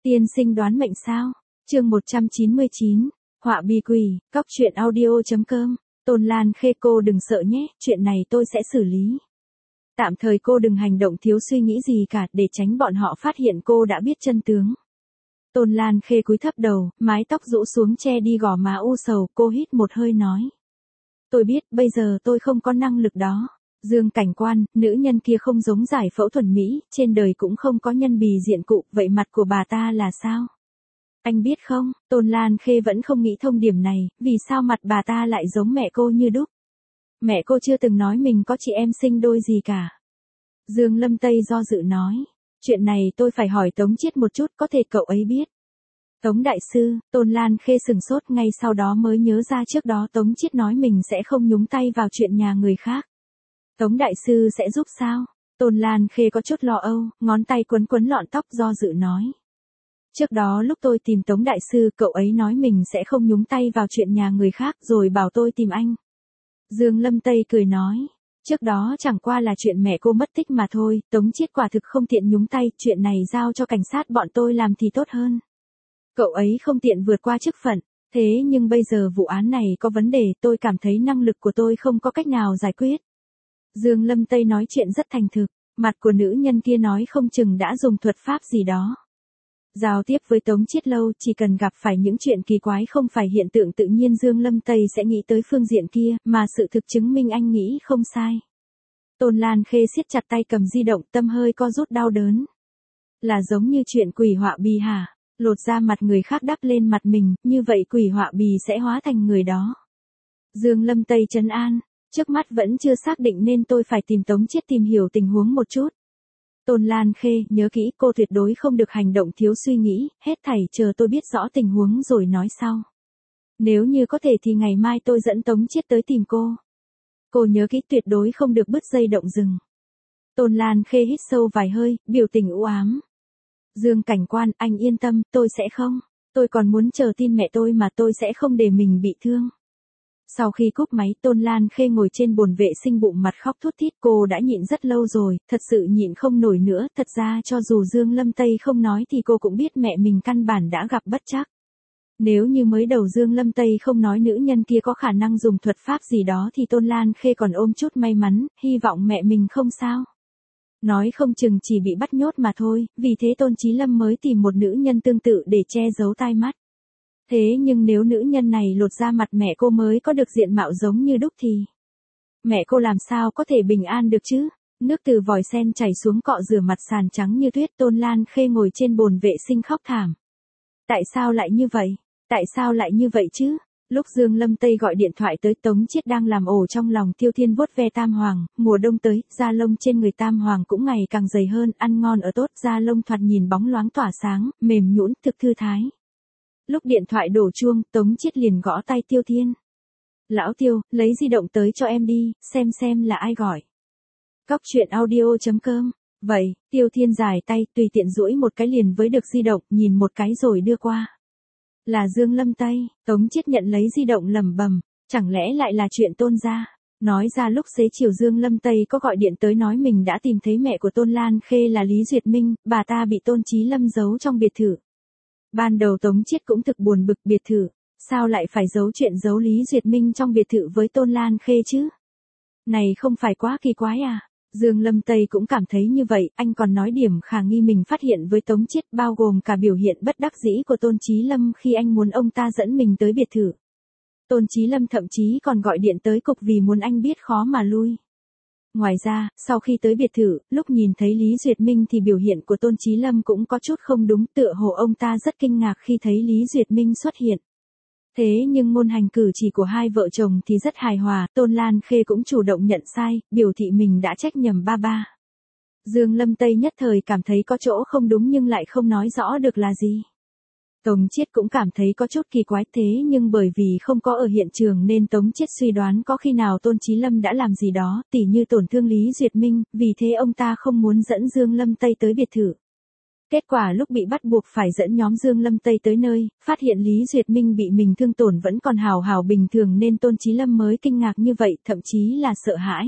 Tiên sinh đoán mệnh sao? Chương 199, họa bi quỷ, cóc truyện audio.com. Tôn Lan Khê, cô đừng sợ nhé, chuyện này tôi sẽ xử lý. Tạm thời cô đừng hành động thiếu suy nghĩ gì cả, để tránh bọn họ phát hiện cô đã biết chân tướng. Tôn Lan Khê cúi thấp đầu, mái tóc rũ xuống che đi gò má u sầu, cô hít một hơi nói. Tôi biết, bây giờ tôi không có năng lực đó. Dương Cảnh Quan, nữ nhân kia không giống giải phẫu thẩm mỹ, trên đời cũng không có nhân bì diện cụ, vậy mặt của bà ta là sao? Anh biết không, Tôn Lan Khê vẫn không nghĩ thông điểm này, vì sao mặt bà ta lại giống mẹ cô như đúc. Mẹ cô chưa từng nói mình có chị em sinh đôi gì cả. Dương Lâm Tây do dự nói, chuyện này tôi phải hỏi Tống Chiết một chút, có thể cậu ấy biết. Tống đại sư, Tôn Lan Khê sừng sốt, ngay sau đó mới nhớ ra trước đó Tống Chiết nói mình sẽ không nhúng tay vào chuyện nhà người khác. Tống đại sư sẽ giúp sao? Tôn Lan Khê có chút lo âu, ngón tay quấn quấn lọn tóc do dự nói. Trước đó lúc tôi tìm Tống đại sư, cậu ấy nói mình sẽ không nhúng tay vào chuyện nhà người khác, rồi bảo tôi tìm anh. Dương Lâm Tây cười nói, trước đó chẳng qua là chuyện mẹ cô mất tích mà thôi, Tống Chiết quả thực không tiện nhúng tay, chuyện này giao cho cảnh sát bọn tôi làm thì tốt hơn. Cậu ấy không tiện vượt qua chức phận, thế nhưng bây giờ vụ án này có vấn đề, tôi cảm thấy năng lực của tôi không có cách nào giải quyết. Dương Lâm Tây nói chuyện rất thành thực, mặt của nữ nhân kia nói không chừng đã dùng thuật pháp gì đó. Giao tiếp với Tống Chiết lâu, chỉ cần gặp phải những chuyện kỳ quái không phải hiện tượng tự nhiên, Dương Lâm Tây sẽ nghĩ tới phương diện kia, mà sự thực chứng minh anh nghĩ không sai. Tôn Lan Khê siết chặt tay cầm di động, tâm hơi co rút đau đớn. Là giống như chuyện quỷ họa bì hả? Lột ra mặt người khác đắp lên mặt mình, như vậy quỷ họa bì sẽ hóa thành người đó. Dương Lâm Tây trấn an, trước mắt vẫn chưa xác định nên tôi phải tìm Tống Chiết tìm hiểu tình huống một chút. Tôn Lan Khê, nhớ kỹ, cô tuyệt đối không được hành động thiếu suy nghĩ, hết thảy chờ tôi biết rõ tình huống rồi nói sau. Nếu như có thể thì ngày mai tôi dẫn Tống Chiết tới tìm cô. Cô nhớ kỹ, tuyệt đối không được bứt dây động rừng. Tôn Lan Khê hít sâu vài hơi, biểu tình u ám. Dương Cảnh Quan, anh yên tâm, tôi sẽ không. Tôi còn muốn chờ tin mẹ tôi mà, tôi sẽ không để mình bị thương. Sau khi cúp máy, Tôn Lan Khê ngồi trên bồn vệ sinh bụng mặt khóc thút thít, cô đã nhịn rất lâu rồi, thật sự nhịn không nổi nữa, thật ra cho dù Dương Lâm Tây không nói thì cô cũng biết mẹ mình căn bản đã gặp bất trắc. Nếu như mới đầu Dương Lâm Tây không nói nữ nhân kia có khả năng dùng thuật pháp gì đó thì Tôn Lan Khê còn ôm chút may mắn, hy vọng mẹ mình không sao. Nói không chừng chỉ bị bắt nhốt mà thôi, vì thế Tôn Chí Lâm mới tìm một nữ nhân tương tự để che giấu tai mắt. Thế nhưng nếu nữ nhân này lột ra mặt mẹ cô mới có được diện mạo giống như đúc thì mẹ cô làm sao có thể bình an được chứ? Nước từ vòi sen chảy xuống cọ rửa mặt sàn trắng như tuyết. Tôn Lan Khê ngồi trên bồn vệ sinh khóc thảm. Tại sao lại như vậy? Tại sao lại như vậy chứ? Lúc Dương Lâm Tây gọi điện thoại tới, Tống Chiết đang làm ổ trong lòng Tiêu Thiên vuốt ve Tam Hoàng, mùa đông tới, da lông trên người Tam Hoàng cũng ngày càng dày hơn, ăn ngon ở tốt, da lông thoạt nhìn bóng loáng tỏa sáng, mềm nhũn, thực thư thái. Lúc điện thoại đổ chuông, Tống Chiết liền gõ tay Tiêu Thiên. Lão Tiêu, lấy di động tới cho em đi, xem là ai gọi. Cóc truyện audio.com. Vậy, Tiêu Thiên dài tay, tùy tiện duỗi một cái liền với được di động, nhìn một cái rồi đưa qua. Là Dương Lâm Tây. Tống Chiết nhận lấy di động lẩm bẩm, chẳng lẽ lại là chuyện Tôn gia? Nói ra lúc xế chiều Dương Lâm Tây có gọi điện tới nói mình đã tìm thấy mẹ của Tôn Lan Khê là Lý Duyệt Minh, bà ta bị Tôn Chí Lâm giấu trong biệt thự. Ban đầu Tống Chiết cũng thực buồn bực, biệt thự, sao lại phải giấu chuyện giấu Lý Duyệt Minh trong biệt thự với Tôn Lan Khê chứ? Này không phải quá kỳ quái à? Dương Lâm Tây cũng cảm thấy như vậy, anh còn nói điểm khả nghi mình phát hiện với Tống Chiết, bao gồm cả biểu hiện bất đắc dĩ của Tôn Chí Lâm khi anh muốn ông ta dẫn mình tới biệt thự. Tôn Chí Lâm thậm chí còn gọi điện tới cục vì muốn anh biết khó mà lui. Ngoài ra, sau khi tới biệt thự, lúc nhìn thấy Lý Duyệt Minh thì biểu hiện của Tôn Chí Lâm cũng có chút không đúng, tựa hồ ông ta rất kinh ngạc khi thấy Lý Duyệt Minh xuất hiện. Thế nhưng ngôn hành cử chỉ của hai vợ chồng thì rất hài hòa, Tôn Lan Khê cũng chủ động nhận sai, biểu thị mình đã trách nhầm ba. Dương Lâm Tây nhất thời cảm thấy có chỗ không đúng nhưng lại không nói rõ được là gì. Tống Chiết cũng cảm thấy có chút kỳ quái, thế nhưng bởi vì không có ở hiện trường nên Tống Chiết suy đoán có khi nào Tôn Chí Lâm đã làm gì đó, tỉ như tổn thương Lý Duyệt Minh, vì thế ông ta không muốn dẫn Dương Lâm Tây tới biệt thự. Kết quả lúc bị bắt buộc phải dẫn nhóm Dương Lâm Tây tới nơi, phát hiện Lý Duyệt Minh bị mình thương tổn vẫn còn hào hào bình thường nên Tôn Chí Lâm mới kinh ngạc như vậy, thậm chí là sợ hãi.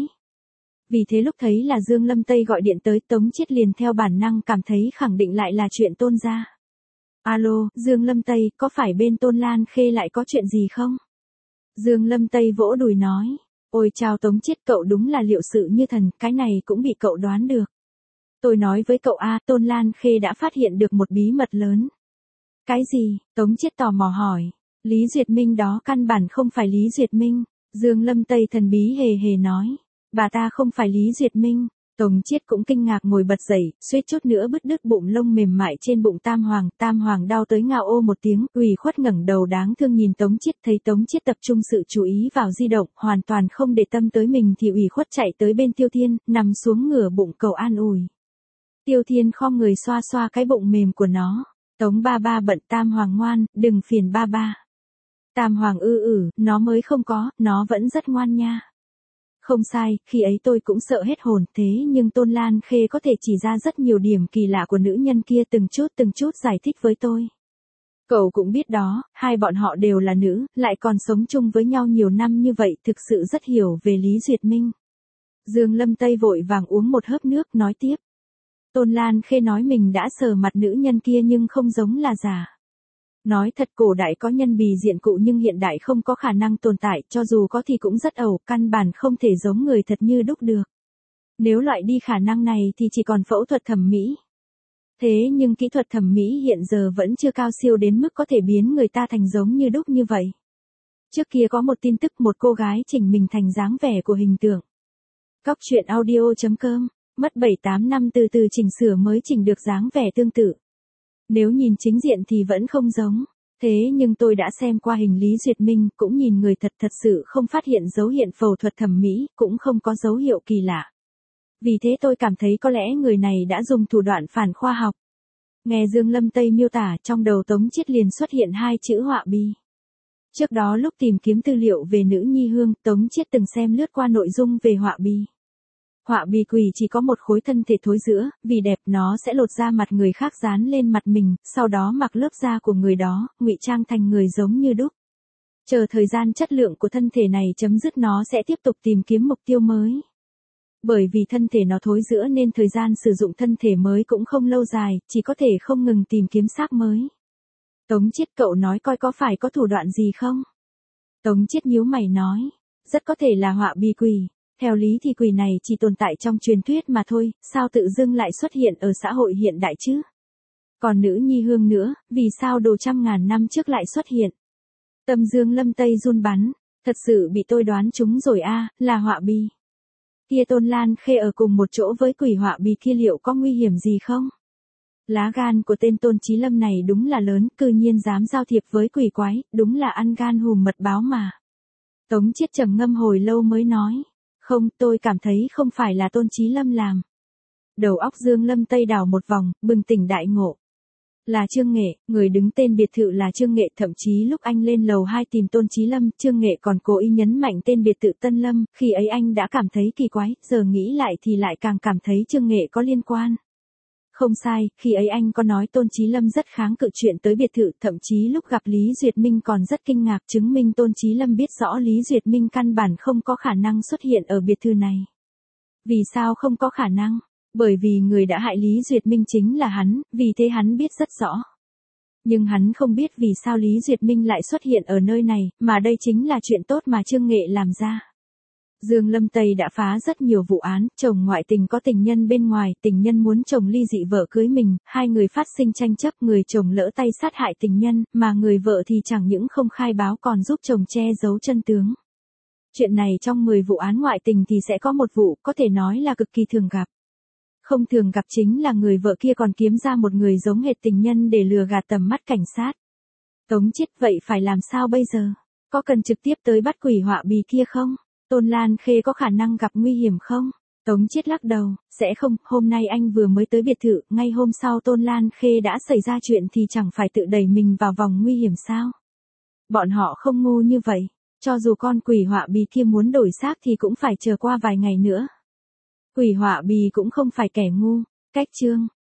Vì thế lúc thấy là Dương Lâm Tây gọi điện tới, Tống Chiết liền theo bản năng cảm thấy khẳng định lại là chuyện Tôn gia. Alo, Dương Lâm Tây, có phải bên Tôn Lan Khê lại có chuyện gì không? Dương Lâm Tây vỗ đùi nói. Ôi chào Tống Chiết, cậu đúng là liệu sự như thần, cái này cũng bị cậu đoán được. Tôi nói với cậu Tôn Lan Khê đã phát hiện được một bí mật lớn. Cái gì? Tống Chiết tò mò hỏi. Lý Duyệt Minh đó căn bản không phải Lý Duyệt Minh. Dương Lâm Tây thần bí hề hề nói. Bà ta không phải Lý Duyệt Minh. Tống Chiết cũng kinh ngạc ngồi bật dậy, suýt chút nữa bứt đứt bụng lông mềm mại trên bụng Tam Hoàng đau tới ngao ô một tiếng, ủy khuất ngẩng đầu đáng thương nhìn Tống Chiết, thấy Tống Chiết tập trung sự chú ý vào di động, hoàn toàn không để tâm tới mình thì ủy khuất chạy tới bên Tiêu Thiên, nằm xuống ngửa bụng cầu an ủi. Tiêu Thiên khom người xoa xoa cái bụng mềm của nó. Tống ba ba bận, Tam Hoàng ngoan, đừng phiền ba ba. Tam Hoàng nó mới không có, nó vẫn rất ngoan nha. Không sai, khi ấy tôi cũng sợ hết hồn, thế nhưng Tôn Lan Khê có thể chỉ ra rất nhiều điểm kỳ lạ của nữ nhân kia từng chút giải thích với tôi. Cậu cũng biết đó, hai bọn họ đều là nữ, lại còn sống chung với nhau nhiều năm như vậy, thực sự rất hiểu về Lý Duyệt Minh. Dương Lâm Tây vội vàng uống một hớp nước, nói tiếp. Tôn Lan Khê nói mình đã sờ mặt nữ nhân kia nhưng không giống là giả. Nói thật, cổ đại có nhân bì diện cụ nhưng hiện đại không có khả năng tồn tại, cho dù có thì cũng rất ẩu, căn bản không thể giống người thật như đúc được. Nếu loại đi khả năng này thì chỉ còn phẫu thuật thẩm mỹ. Thế nhưng kỹ thuật thẩm mỹ hiện giờ vẫn chưa cao siêu đến mức có thể biến người ta thành giống như đúc như vậy. Trước kia có một tin tức một cô gái chỉnh mình thành dáng vẻ của hình tượng. Cóc truyện audio.com, mất 7-8 năm từ từ chỉnh sửa mới chỉnh được dáng vẻ tương tự. Nếu nhìn chính diện thì vẫn không giống. Thế nhưng tôi đã xem qua hình Lý Duyệt Minh, cũng nhìn người thật sự không phát hiện dấu hiệu phẫu thuật thẩm mỹ, cũng không có dấu hiệu kỳ lạ. Vì thế tôi cảm thấy có lẽ người này đã dùng thủ đoạn phản khoa học. Nghe Dương Lâm Tây miêu tả, trong đầu Tống Chiết liền xuất hiện hai chữ họa bi. Trước đó lúc tìm kiếm tư liệu về nữ nhi hương, Tống Chiết từng xem lướt qua nội dung về họa bi. Họa bi quỷ chỉ có một khối thân thể thối rữa, vì đẹp nó sẽ lột da mặt người khác dán lên mặt mình, sau đó mặc lớp da của người đó, ngụy trang thành người giống như đúc. Chờ thời gian chất lượng của thân thể này chấm dứt nó sẽ tiếp tục tìm kiếm mục tiêu mới. Bởi vì thân thể nó thối rữa nên thời gian sử dụng thân thể mới cũng không lâu dài, chỉ có thể không ngừng tìm kiếm xác mới. Tống Chiết, cậu nói coi có phải có thủ đoạn gì không? Tống Chiết nhíu mày nói, rất có thể là họa bi quỷ. Theo lý thì quỷ này chỉ tồn tại trong truyền thuyết mà thôi, sao tự dưng lại xuất hiện ở xã hội hiện đại chứ? Còn nữ nhi hương nữa, vì sao đồ trăm ngàn năm trước lại xuất hiện? Tâm Dương Lâm Tây run bắn, thật sự bị tôi đoán trúng rồi là họa bi. Kia Tôn Lan Khê ở cùng một chỗ với quỷ họa bi kia liệu có nguy hiểm gì không? Lá gan của tên Tôn Chí Lâm này đúng là lớn, cư nhiên dám giao thiệp với quỷ quái, đúng là ăn gan hùm mật báo mà. Tống Chiết trầm ngâm hồi lâu mới nói. Không, tôi cảm thấy không phải là Tôn Chí Lâm làm. Đầu óc Dương Lâm Tây đảo một vòng, bừng tỉnh đại ngộ. Là Trương Nghệ, người đứng tên biệt thự là Trương Nghệ, thậm chí lúc anh lên lầu 2 tìm Tôn Chí Lâm, Trương Nghệ còn cố ý nhấn mạnh tên biệt thự Tân Lâm, khi ấy anh đã cảm thấy kỳ quái, giờ nghĩ lại thì lại càng cảm thấy Trương Nghệ có liên quan. Không sai, khi ấy anh có nói Tôn Chí Lâm rất kháng cự chuyện tới biệt thự, thậm chí lúc gặp Lý Duyệt Minh còn rất kinh ngạc, chứng minh Tôn Chí Lâm biết rõ Lý Duyệt Minh căn bản không có khả năng xuất hiện ở biệt thự này. Vì sao không có khả năng? Bởi vì người đã hại Lý Duyệt Minh chính là hắn, vì thế hắn biết rất rõ. Nhưng hắn không biết vì sao Lý Duyệt Minh lại xuất hiện ở nơi này, mà đây chính là chuyện tốt mà Trương Nghệ làm ra. Dương Lâm Tây đã phá rất nhiều vụ án, chồng ngoại tình có tình nhân bên ngoài, tình nhân muốn chồng ly dị vợ cưới mình, hai người phát sinh tranh chấp, người chồng lỡ tay sát hại tình nhân, mà người vợ thì chẳng những không khai báo còn giúp chồng che giấu chân tướng. Chuyện này trong 10 vụ án ngoại tình thì sẽ có một vụ, có thể nói là cực kỳ thường gặp. Không thường gặp chính là người vợ kia còn kiếm ra một người giống hệt tình nhân để lừa gạt tầm mắt cảnh sát. Tống Chiết, vậy phải làm sao bây giờ? Có cần trực tiếp tới bắt quỷ họa bì kia không? Tôn Lan Khê có khả năng gặp nguy hiểm không? Tống Chiết lắc đầu, sẽ không, hôm nay anh vừa mới tới biệt thự, ngay hôm sau Tôn Lan Khê đã xảy ra chuyện thì chẳng phải tự đẩy mình vào vòng nguy hiểm sao? Bọn họ không ngu như vậy, cho dù con quỷ họa bì kia muốn đổi xác thì cũng phải chờ qua vài ngày nữa. Quỷ họa bì cũng không phải kẻ ngu, cách chương.